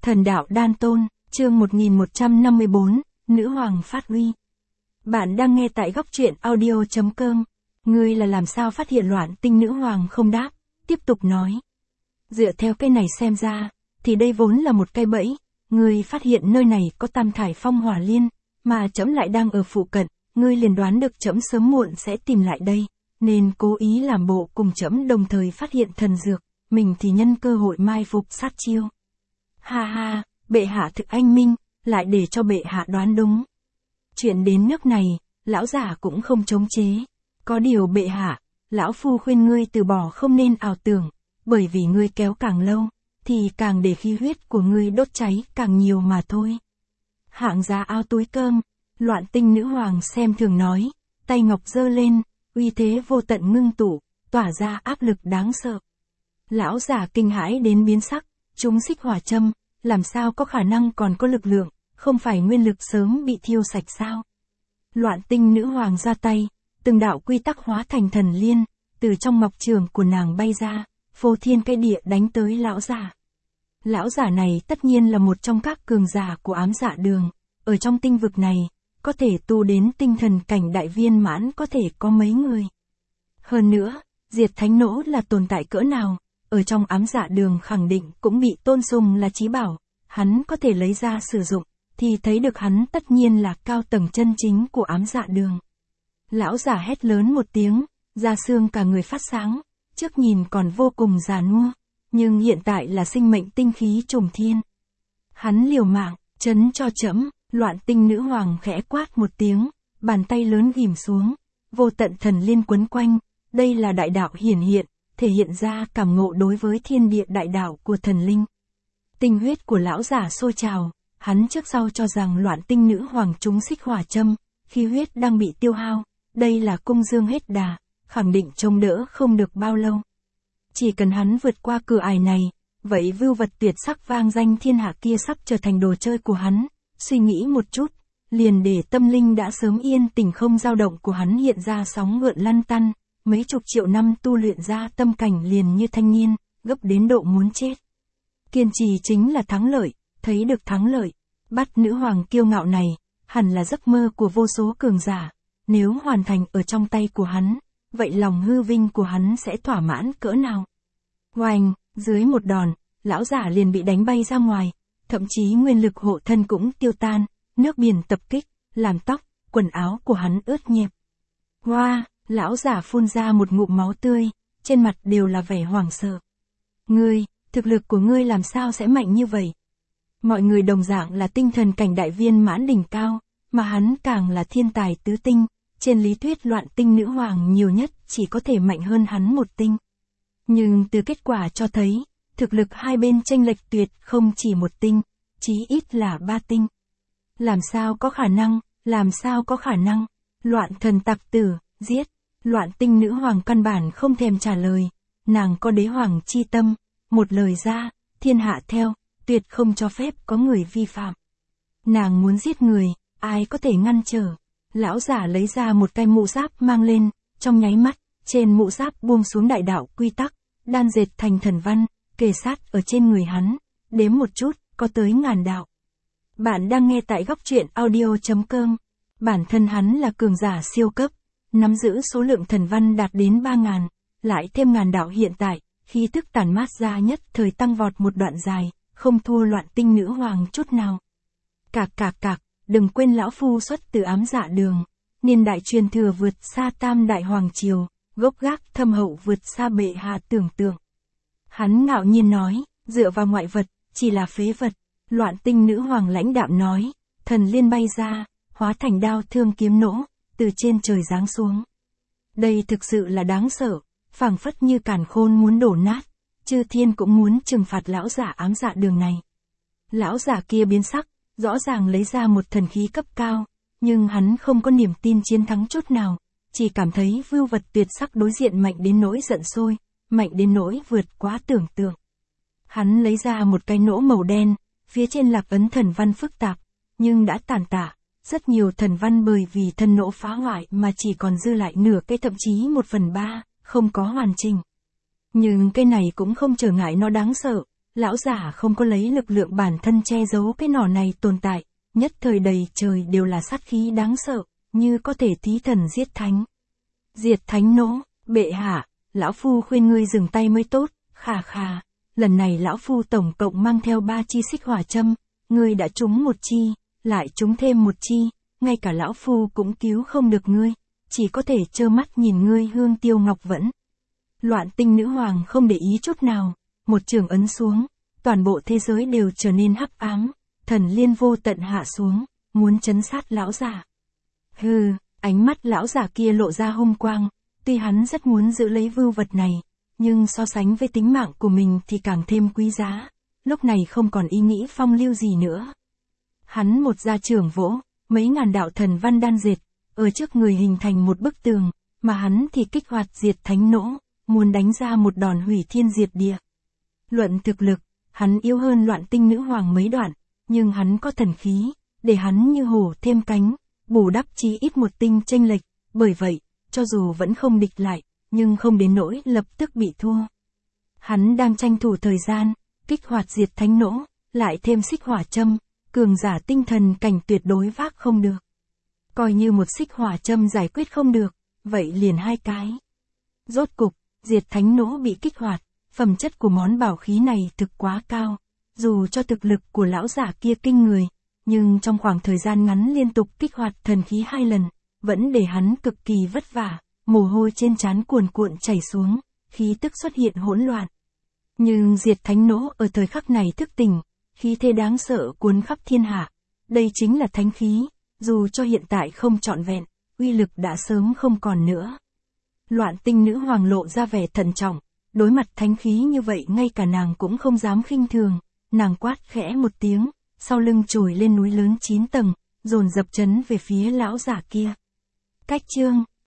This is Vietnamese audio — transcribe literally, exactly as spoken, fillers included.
Thần đạo đan tôn, chương một nghìn một trăm năm mươi bốn, Nữ hoàng phát uy. Bạn đang nghe tại góc truyện audio chấm com. Ngươi là làm sao phát hiện loạn tinh nữ hoàng không đáp, tiếp tục nói. Dựa theo cái này xem ra, thì đây vốn là một cái bẫy, ngươi phát hiện nơi này có tam thải phong hỏa liên, mà trẫm lại đang ở phụ cận, ngươi liền đoán được trẫm sớm muộn sẽ tìm lại đây, nên cố ý làm bộ cùng trẫm đồng thời phát hiện thần dược, mình thì nhân cơ hội mai phục sát chiêu. Ha ha, bệ hạ thực anh minh, lại để cho bệ hạ đoán đúng. Chuyện đến nước này, lão giả cũng không chống chế. Có điều bệ hạ, lão phu khuyên ngươi từ bỏ không nên ảo tưởng, bởi vì ngươi kéo càng lâu, thì càng để khí huyết của ngươi đốt cháy càng nhiều mà thôi. Hạng giá áo túi cơm, loạn tinh nữ hoàng xem thường nói, tay ngọc giơ lên, uy thế vô tận ngưng tụ, tỏa ra áp lực đáng sợ. Lão giả kinh hãi đến biến sắc, chúng xích hỏa châm, làm sao có khả năng còn có lực lượng, không phải nguyên lực sớm bị thiêu sạch sao? Loạn tinh nữ hoàng ra tay, từng đạo quy tắc hóa thành thần liên, từ trong ngọc trường của nàng bay ra, phô thiên cái địa đánh tới lão giả. Lão giả này tất nhiên là một trong các cường giả của ám dạ đường, ở trong tinh vực này, có thể tu đến tinh thần cảnh đại viên mãn có thể có mấy người. Hơn nữa, diệt thánh nỗ là tồn tại cỡ nào, ở trong ám dạ đường khẳng định cũng bị tôn sùng là chí bảo, hắn có thể lấy ra sử dụng, thì thấy được hắn tất nhiên là cao tầng chân chính của ám dạ đường. Lão giả hét lớn một tiếng, da xương cả người phát sáng, trước nhìn còn vô cùng già nua, nhưng hiện tại là sinh mệnh tinh khí trùng thiên. Hắn liều mạng, chấn cho trẫm. Loạn tinh nữ hoàng khẽ quát một tiếng, bàn tay lớn ghim xuống, vô tận thần liên quấn quanh, đây là đại đạo hiển hiện, thể hiện ra cảm ngộ đối với thiên địa đại đạo của thần linh. Tinh huyết của lão giả sôi trào, hắn trước sau cho rằng loạn tinh nữ hoàng trúng xích hỏa châm, khí huyết đang bị tiêu hao, đây là cung dương hết đà, khẳng định chống đỡ không được bao lâu. Chỉ cần hắn vượt qua cửa ải này, vậy vưu vật tuyệt sắc vang danh thiên hạ kia sắp trở thành đồ chơi của hắn. Suy nghĩ một chút, liền để tâm linh đã sớm yên tình không dao động của hắn hiện ra sóng gợn lăn tăn, mấy chục triệu năm tu luyện ra tâm cảnh liền như thanh niên, gấp đến độ muốn chết. Kiên trì chính là thắng lợi, thấy được thắng lợi, bắt nữ hoàng kiêu ngạo này, hẳn là giấc mơ của vô số cường giả, nếu hoàn thành ở trong tay của hắn, vậy lòng hư vinh của hắn sẽ thỏa mãn cỡ nào. Oanh, dưới một đòn, lão giả liền bị đánh bay ra ngoài. Thậm chí nguyên lực hộ thân cũng tiêu tan, nước biển tập kích, làm tóc, quần áo của hắn ướt nhẹp. Hoa, lão giả phun ra một ngụm máu tươi, trên mặt đều là vẻ hoảng sợ. Ngươi, thực lực của ngươi làm sao sẽ mạnh như vậy? Mọi người đồng dạng là tinh thần cảnh đại viên mãn đỉnh cao, mà hắn càng là thiên tài tứ tinh, trên lý thuyết loạn tinh nữ hoàng nhiều nhất chỉ có thể mạnh hơn hắn một tinh. Nhưng từ kết quả cho thấy, thực lực hai bên chênh lệch tuyệt không chỉ một tinh, chí ít là ba tinh. Làm sao có khả năng, làm sao có khả năng, loạn thần tặc tử, giết, loạn tinh nữ hoàng căn bản không thèm trả lời, nàng có đế hoàng chi tâm, một lời ra, thiên hạ theo, tuyệt không cho phép có người vi phạm. Nàng muốn giết người, ai có thể ngăn trở, lão giả lấy ra một cái mũ giáp mang lên, trong nháy mắt, trên mũ giáp buông xuống đại đạo quy tắc, đan dệt thành thần văn. Kề sát ở trên người hắn, đếm một chút, có tới ngàn đạo. Bạn đang nghe tại góc truyện audio chấm com. Bản thân hắn là cường giả siêu cấp, nắm giữ số lượng thần văn đạt đến ba ngàn, lại thêm ngàn đạo hiện tại, khí thức tản mát ra nhất thời tăng vọt một đoạn dài, không thua loạn tinh nữ hoàng chút nào. Cạc cạc cạc, đừng quên lão phu xuất từ ám dạ đường, niên đại truyền thừa vượt xa tam đại hoàng triều, gốc gác thâm hậu vượt xa bệ hạ tưởng tượng. Hắn ngạo nhiên nói, dựa vào ngoại vật, chỉ là phế vật. Loạn tinh nữ hoàng lãnh đạm nói, thần liên bay ra, hóa thành đao thương kiếm nỗ, từ trên trời giáng xuống. Đây thực sự là đáng sợ, phảng phất như càn khôn muốn đổ nát, chư thiên cũng muốn trừng phạt lão giả ám dạ đường này. Lão giả kia biến sắc, rõ ràng lấy ra một thần khí cấp cao, nhưng hắn không có niềm tin chiến thắng chút nào, chỉ cảm thấy vưu vật tuyệt sắc đối diện mạnh đến nỗi giận sôi. Mạnh đến nỗi vượt quá tưởng tượng. Hắn lấy ra một cái nỗ màu đen, phía trên lạc ấn thần văn phức tạp, nhưng đã tàn tạ, rất nhiều thần văn bởi vì thân nỗ phá hoại mà chỉ còn dư lại nửa cái thậm chí một phần ba, không có hoàn chỉnh. Nhưng cái này cũng không trở ngại nó đáng sợ, Lão giả không có lấy lực lượng bản thân che giấu cái nỏ này tồn tại, nhất thời đầy trời đều là sát khí đáng sợ, như có thể thí thần giết thánh. Diệt thánh nỗ, bệ hạ, lão phu khuyên ngươi dừng tay mới tốt, khà khà, lần này lão phu tổng cộng mang theo ba chi xích hỏa châm, ngươi đã trúng một chi, lại trúng thêm một chi, ngay cả lão phu cũng cứu không được ngươi, chỉ có thể trơ mắt nhìn ngươi hương tiêu ngọc vẫn. Loạn tinh nữ hoàng không để ý chút nào, một trường ấn xuống, toàn bộ thế giới đều trở nên hắc ám, thần liên vô tận hạ xuống, muốn trấn sát lão giả. Hừ, ánh mắt lão giả kia lộ ra hung quang, tuy hắn rất muốn giữ lấy vưu vật này, nhưng so sánh với tính mạng của mình thì càng thêm quý giá, lúc này không còn ý nghĩ phong lưu gì nữa. Hắn một gia trưởng vỗ, mấy ngàn đạo thần văn đan dệt, ở trước người hình thành một bức tường, mà hắn thì kích hoạt diệt thánh nỗ, muốn đánh ra một đòn hủy thiên diệt địa. Luận thực lực, hắn yếu hơn loạn tinh nữ hoàng mấy đoạn, nhưng hắn có thần khí, để hắn như hổ thêm cánh, bù đắp chí ít một tinh chênh lệch, bởi vậy, cho dù vẫn không địch lại, nhưng không đến nỗi lập tức bị thua. Hắn đang tranh thủ thời gian, kích hoạt diệt thánh nỗ, lại thêm xích hỏa châm, cường giả tinh thần cảnh tuyệt đối vác không được. Coi như một xích hỏa châm giải quyết không được, vậy liền hai cái. Rốt cục, diệt thánh nỗ bị kích hoạt, phẩm chất của món bảo khí này thực quá cao. Dù cho thực lực của lão giả kia kinh người, nhưng trong khoảng thời gian ngắn liên tục kích hoạt thần khí hai lần, vẫn để hắn cực kỳ vất vả, mồ hôi trên trán cuồn cuộn chảy xuống, khí tức xuất hiện hỗn loạn. Nhưng diệt thánh nỗ ở thời khắc này thức tỉnh, khí thế đáng sợ cuốn khắp thiên hạ. Đây chính là thánh khí, dù cho hiện tại không trọn vẹn, uy lực đã sớm không còn nữa. Loạn tinh nữ hoàng lộ ra vẻ thận trọng, đối mặt thánh khí như vậy ngay cả nàng cũng không dám khinh thường, nàng quát khẽ một tiếng, sau lưng trồi lên núi lớn chín tầng, dồn dập chấn về phía lão giả kia. Cách chương